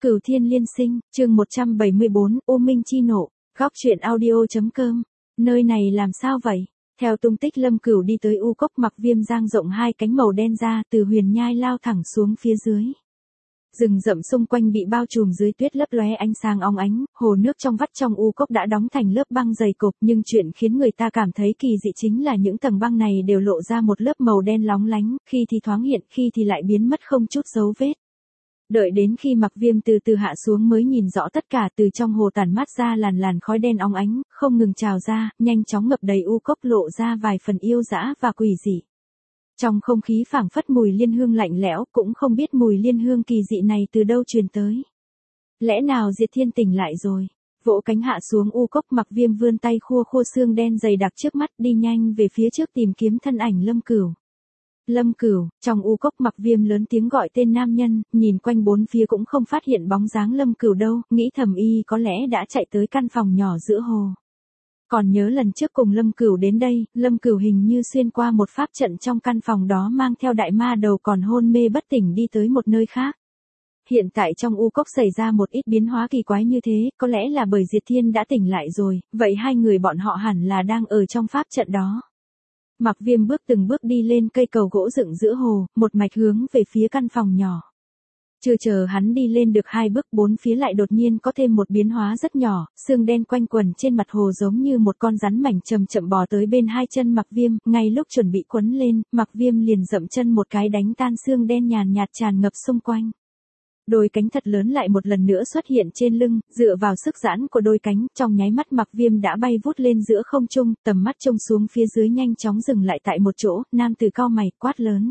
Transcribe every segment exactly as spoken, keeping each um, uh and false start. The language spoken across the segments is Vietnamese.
Cửu Thiên Liên Sinh, chương một trăm bảy mươi bốn, U Minh Chi Nộ, góc truyện audio.com. Nơi này làm sao vậy? Theo tung tích Lâm Cửu đi tới U Cốc Mặc Viêm dang rộng hai cánh màu đen ra, từ huyền nhai lao thẳng xuống phía dưới. Rừng rậm xung quanh bị bao trùm dưới tuyết lấp lóe ánh sáng óng ánh, hồ nước trong vắt trong U Cốc đã đóng thành lớp băng dày cộp, nhưng chuyện khiến người ta cảm thấy kỳ dị chính là những tầng băng này đều lộ ra một lớp màu đen lóng lánh, khi thì thoáng hiện, khi thì lại biến mất không chút dấu vết. Đợi đến khi Mặc Viêm từ từ hạ xuống mới nhìn rõ tất cả, từ trong hồ tản mát ra làn làn khói đen óng ánh, không ngừng trào ra, nhanh chóng ngập đầy U Cốc, lộ ra vài phần yêu dã và quỷ dị. Trong không khí phảng phất mùi liên hương lạnh lẽo, cũng không biết mùi liên hương kỳ dị này từ đâu truyền tới. Lẽ nào Diệt Thiên tỉnh lại rồi? Vỗ cánh hạ xuống U Cốc, Mặc Viêm vươn tay khua khua xương đen dày đặc trước mắt, đi nhanh về phía trước tìm kiếm thân ảnh Lâm Cửu. Lâm Cửu, trong U Cốc Mặc Viêm lớn tiếng gọi tên nam nhân, nhìn quanh bốn phía cũng không phát hiện bóng dáng Lâm Cửu đâu, nghĩ thầm y có lẽ đã chạy tới căn phòng nhỏ giữa hồ. Còn nhớ lần trước cùng Lâm Cửu đến đây, Lâm Cửu hình như xuyên qua một pháp trận trong căn phòng đó mang theo đại ma đầu còn hôn mê bất tỉnh đi tới một nơi khác. Hiện tại trong U Cốc xảy ra một ít biến hóa kỳ quái như thế, có lẽ là bởi Diệt Thiên đã tỉnh lại rồi, vậy hai người bọn họ hẳn là đang ở trong pháp trận đó. Mặc Viêm bước từng bước đi lên cây cầu gỗ dựng giữa hồ, một mạch hướng về phía căn phòng nhỏ. Chưa chờ hắn đi lên được hai bước, bốn phía lại đột nhiên có thêm một biến hóa rất nhỏ, xương đen quanh quần trên mặt hồ giống như một con rắn mảnh chậm chậm bò tới bên hai chân Mặc Viêm, ngay lúc chuẩn bị quấn lên, Mặc Viêm liền dậm chân một cái đánh tan xương đen nhàn nhạt tràn ngập xung quanh. Đôi cánh thật lớn lại một lần nữa xuất hiện trên lưng, dựa vào sức giãn của đôi cánh, trong nháy mắt Mặc Viêm đã bay vút lên giữa không trung, tầm mắt trông xuống phía dưới nhanh chóng dừng lại tại một chỗ, nam tử cau mày, quát lớn.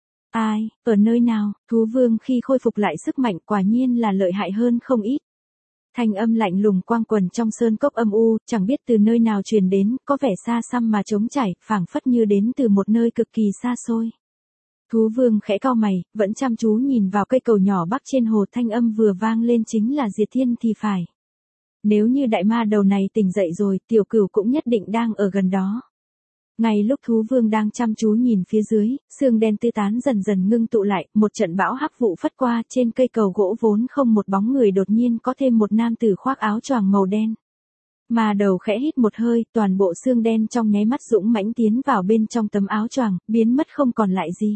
Ai, ở nơi nào? Thú Vương khi khôi phục lại sức mạnh quả nhiên là lợi hại hơn không ít. Thanh âm lạnh lùng quang quần trong sơn cốc âm u, chẳng biết từ nơi nào truyền đến, có vẻ xa xăm mà trống trải, phảng phất như đến từ một nơi cực kỳ xa xôi. Thú Vương khẽ cau mày, vẫn chăm chú nhìn vào cây cầu nhỏ bắc trên hồ, thanh âm vừa vang lên chính là Diệt Thiên thì phải. Nếu như đại ma đầu này tỉnh dậy rồi, Tiểu Cửu cũng nhất định đang ở gần đó. Ngay lúc Thú Vương đang chăm chú nhìn phía dưới, xương đen tứ tán dần dần ngưng tụ lại, một trận bão hắc vụ phất qua, trên cây cầu gỗ vốn không một bóng người đột nhiên có thêm một nam tử khoác áo choàng màu đen. Mà đầu khẽ hít một hơi, toàn bộ xương đen trong nháy mắt dũng mãnh tiến vào bên trong tấm áo choàng, biến mất không còn lại gì.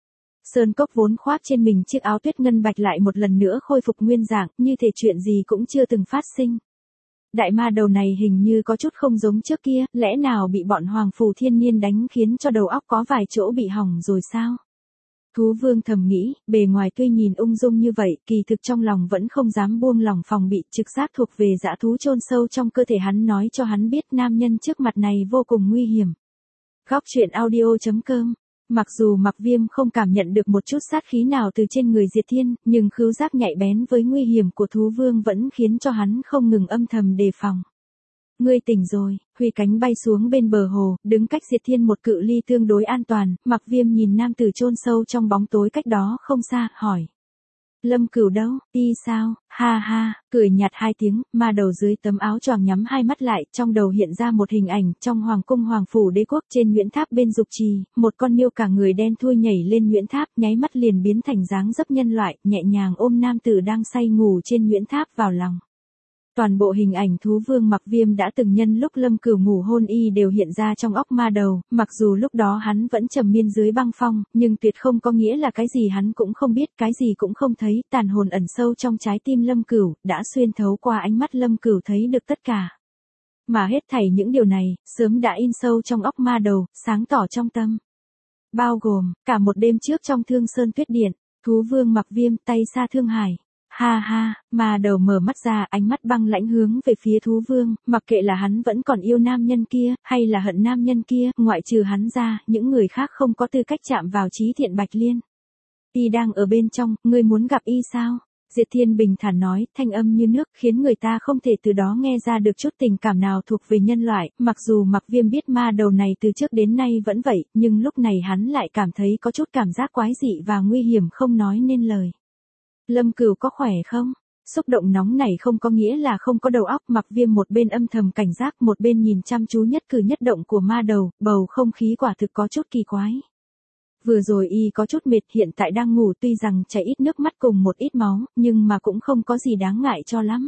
Sơn cốc vốn khoác trên mình chiếc áo tuyết ngân bạch lại một lần nữa khôi phục nguyên dạng, như thể chuyện gì cũng chưa từng phát sinh. Đại ma đầu này hình như có chút không giống trước kia, lẽ nào bị bọn Hoàng Phù Thiên Niên đánh khiến cho đầu óc có vài chỗ bị hỏng rồi sao? Thú Vương thầm nghĩ, bề ngoài tuy nhìn ung dung như vậy, kỳ thực trong lòng vẫn không dám buông lòng phòng bị, trực giác thuộc về dã thú chôn sâu trong cơ thể hắn nói cho hắn biết nam nhân trước mặt này vô cùng nguy hiểm. Góc truyện audio.com. Mặc dù Mặc Viêm không cảm nhận được một chút sát khí nào từ trên người Diệt Thiên, nhưng khứu giác nhạy bén với nguy hiểm của Thú Vương vẫn khiến cho hắn không ngừng âm thầm đề phòng. Ngươi tỉnh rồi, huy cánh bay xuống bên bờ hồ, đứng cách Diệt Thiên một cự ly tương đối an toàn, Mặc Viêm nhìn nam tử chôn sâu trong bóng tối cách đó không xa, hỏi. Lâm Cửu đâu, đi sao, ha ha, cười nhạt hai tiếng, ma đầu dưới tấm áo choàng nhắm hai mắt lại, trong đầu hiện ra một hình ảnh, trong hoàng cung Hoàng Phủ Đế Quốc trên Nguyễn Tháp bên Dục Trì, một con miêu cả người đen thui nhảy lên Nguyễn Tháp, nháy mắt liền biến thành dáng dấp nhân loại, nhẹ nhàng ôm nam tử đang say ngủ trên Nguyễn Tháp vào lòng. Toàn bộ hình ảnh Thú Vương Mặc Viêm đã từng nhân lúc Lâm Cửu ngủ hôn y đều hiện ra trong óc ma đầu, mặc dù lúc đó hắn vẫn trầm miên dưới băng phong, nhưng tuyệt không có nghĩa là cái gì hắn cũng không biết, cái gì cũng không thấy, tàn hồn ẩn sâu trong trái tim Lâm Cửu, đã xuyên thấu qua ánh mắt Lâm Cửu thấy được tất cả. Mà hết thảy những điều này, sớm đã in sâu trong óc ma đầu, sáng tỏ trong tâm. Bao gồm, cả một đêm trước trong Thương Sơn Tuyết Điện, Thú Vương Mặc Viêm tay xa Thương Hải. Ha ha, mà đầu mở mắt ra, ánh mắt băng lãnh hướng về phía Thú Vương, mặc kệ là hắn vẫn còn yêu nam nhân kia, hay là hận nam nhân kia, ngoại trừ hắn ra, những người khác không có tư cách chạm vào Chí Thiện Bạch Liên. Y đang ở bên trong, ngươi muốn gặp y sao? Diệt Thiên bình thản nói, thanh âm như nước, khiến người ta không thể từ đó nghe ra được chút tình cảm nào thuộc về nhân loại, mặc dù Mặc Viêm biết ma đầu này từ trước đến nay vẫn vậy, nhưng lúc này hắn lại cảm thấy có chút cảm giác quái dị và nguy hiểm không nói nên lời. Lâm Cửu có khỏe không? Xúc động nóng này không có nghĩa là không có đầu óc, Mặc Viêm một bên âm thầm cảnh giác, một bên nhìn chăm chú nhất cử nhất động của ma đầu, bầu không khí quả thực có chút kỳ quái. Vừa rồi y có chút mệt, hiện tại đang ngủ, tuy rằng chảy ít nước mắt cùng một ít máu, nhưng mà cũng không có gì đáng ngại cho lắm.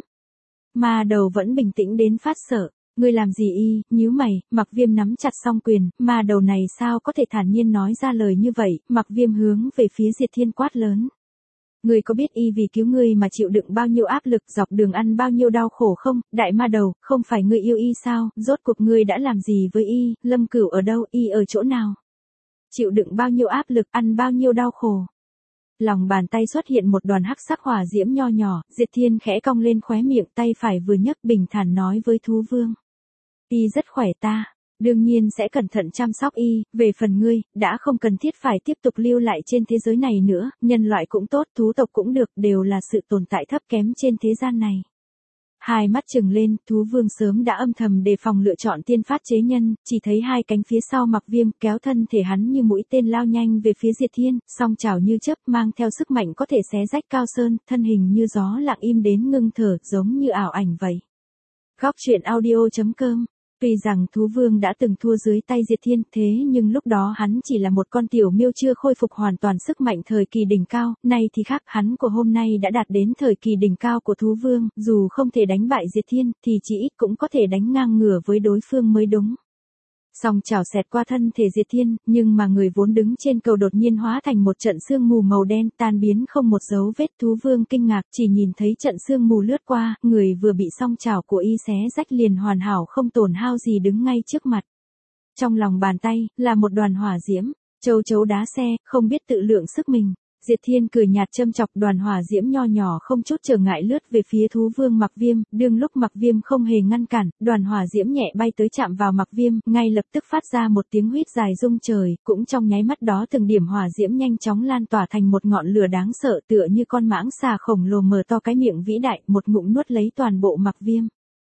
Ma đầu vẫn bình tĩnh đến phát sợ. Ngươi làm gì y, nhíu mày, Mặc Viêm nắm chặt song quyền, ma đầu này sao có thể thản nhiên nói ra lời như vậy, Mặc Viêm hướng về phía Diệt Thiên quát lớn. Ngươi có biết y vì cứu ngươi mà chịu đựng bao nhiêu áp lực, dọc đường ăn bao nhiêu đau khổ không, đại ma đầu, không phải ngươi yêu y sao, rốt cuộc ngươi đã làm gì với y, Lâm Cửu ở đâu, y ở chỗ nào? Chịu đựng bao nhiêu áp lực, ăn bao nhiêu đau khổ. Lòng bàn tay xuất hiện một đoàn hắc sắc hỏa diễm nho nhỏ, Diệt Thiên khẽ cong lên khóe miệng, tay phải vừa nhấc, bình thản nói với thú vương. Y rất khỏe, ta đương nhiên sẽ cẩn thận chăm sóc y, về phần ngươi, đã không cần thiết phải tiếp tục lưu lại trên thế giới này nữa, nhân loại cũng tốt, thú tộc cũng được, đều là sự tồn tại thấp kém trên thế gian này. Hai mắt trừng lên, thú vương sớm đã âm thầm đề phòng lựa chọn tiên phát chế nhân, chỉ thấy hai cánh phía sau Mặc Viêm kéo thân thể hắn như mũi tên lao nhanh về phía Diệt Thiên, song chảo như chớp mang theo sức mạnh có thể xé rách cao sơn, thân hình như gió lặng im đến ngưng thở, giống như ảo ảnh vậy. Góc truyện audio chấm com. Tuy rằng thú vương đã từng thua dưới tay Diệt Thiên, thế nhưng lúc đó hắn chỉ là một con tiểu miêu chưa khôi phục hoàn toàn sức mạnh thời kỳ đỉnh cao, nay thì khác, hắn của hôm nay đã đạt đến thời kỳ đỉnh cao của thú vương, dù không thể đánh bại Diệt Thiên, thì chỉ ít cũng có thể đánh ngang ngửa với đối phương mới đúng. Song chảo xẹt qua thân thể Diệt Thiên, nhưng mà người vốn đứng trên cầu đột nhiên hóa thành một trận sương mù màu đen, tan biến không một dấu vết. Thú vương kinh ngạc, chỉ nhìn thấy trận sương mù lướt qua, người vừa bị song chảo của y xé rách liền hoàn hảo không tổn hao gì đứng ngay trước mặt. Trong lòng bàn tay, là một đoàn hỏa diễm, châu chấu đá xe, không biết tự lượng sức mình. Diệt Thiên cười nhạt châm chọc, đoàn hỏa diễm nho nhỏ không chút trở ngại lướt về phía thú vương Mặc Viêm, đương lúc Mặc Viêm không hề ngăn cản, đoàn hỏa diễm nhẹ bay tới chạm vào Mặc Viêm, ngay lập tức phát ra một tiếng huýt dài rung trời, cũng trong nháy mắt đó từng điểm hỏa diễm nhanh chóng lan tỏa thành một ngọn lửa đáng sợ, tựa như con mãng xà khổng lồ mở to cái miệng vĩ đại, một ngụm nuốt lấy toàn bộ Mặc Viêm.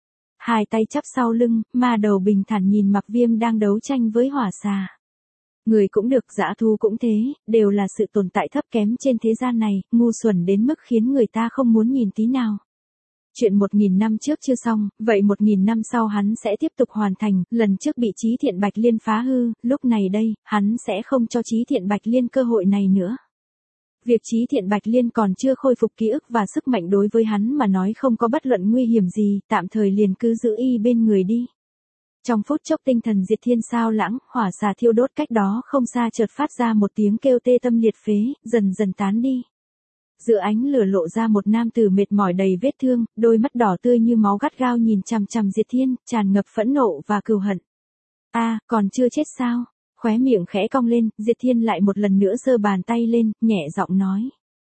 Hai tay chắp sau lưng, ma đầu bình thản nhìn Mặc Viêm đang đấu tranh với hỏa xà. Người cũng được, dã thú cũng thế, đều là sự tồn tại thấp kém trên thế gian này, ngu xuẩn đến mức khiến người ta không muốn nhìn tí nào. Chuyện một nghìn năm trước chưa xong, vậy một nghìn năm sau hắn sẽ tiếp tục hoàn thành, lần trước bị Chí Thiện Bạch Liên phá hư, lúc này đây, hắn sẽ không cho Chí Thiện Bạch Liên cơ hội này nữa. Việc Chí Thiện Bạch Liên còn chưa khôi phục ký ức và sức mạnh đối với hắn mà nói không có bất luận nguy hiểm gì, tạm thời liền cứ giữ y bên người đi. Trong phút chốc tinh thần Diệt Thiên sao lãng, hỏa xà thiêu đốt cách đó không xa chợt phát ra một tiếng kêu tê tâm liệt phế, dần dần tán đi. Giữa ánh lửa lộ ra một nam tử mệt mỏi đầy vết thương, đôi mắt đỏ tươi như máu gắt gao nhìn chằm chằm Diệt Thiên, tràn ngập phẫn nộ và cừu hận. A, à, còn chưa chết sao? Khóe miệng khẽ cong lên, Diệt Thiên lại một lần nữa giơ bàn tay lên, nhẹ giọng nói.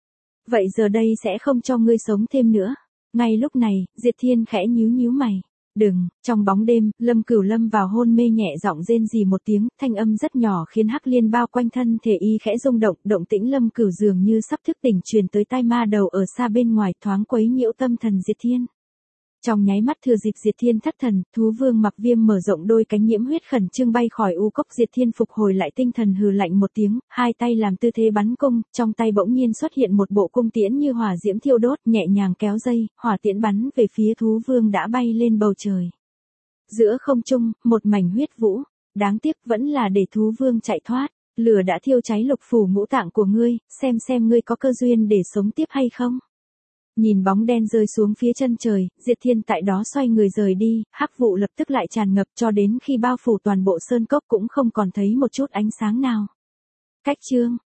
Vậy giờ đây sẽ không cho ngươi sống thêm nữa. Ngay lúc này, Diệt Thiên khẽ nhíu nhíu mày. Đừng, trong bóng đêm, Lâm Cửu lâm vào hôn mê nhẹ giọng rên rỉ một tiếng, thanh âm rất nhỏ khiến Hắc Liên bao quanh thân thể y khẽ rung động, động tĩnh Lâm Cửu dường như sắp thức tỉnh truyền tới tai ma đầu ở xa bên ngoài, thoáng quấy nhiễu tâm thần Diệt Thiên. Trong nháy mắt thừa dịp Diệt Thiên thất thần, thú vương Mặc Viêm mở rộng đôi cánh nhiễm huyết khẩn trương bay khỏi u cốc. Diệt Thiên phục hồi lại tinh thần, hừ lạnh một tiếng, hai tay làm tư thế bắn cung, trong tay bỗng nhiên xuất hiện một bộ cung tiễn như hỏa diễm thiêu đốt, nhẹ nhàng kéo dây, hỏa tiễn bắn về phía thú vương đã bay lên bầu trời. Giữa không trung, một mảnh huyết vũ, đáng tiếc vẫn là để thú vương chạy thoát, lửa đã thiêu cháy lục phủ ngũ tạng của ngươi, xem xem ngươi có cơ duyên để sống tiếp hay không. Nhìn bóng đen rơi xuống phía chân trời, Diệt Thiên tại đó xoay người rời đi, hắc vụ lập tức lại tràn ngập cho đến khi bao phủ toàn bộ sơn cốc cũng không còn thấy một chút ánh sáng nào. Cách chương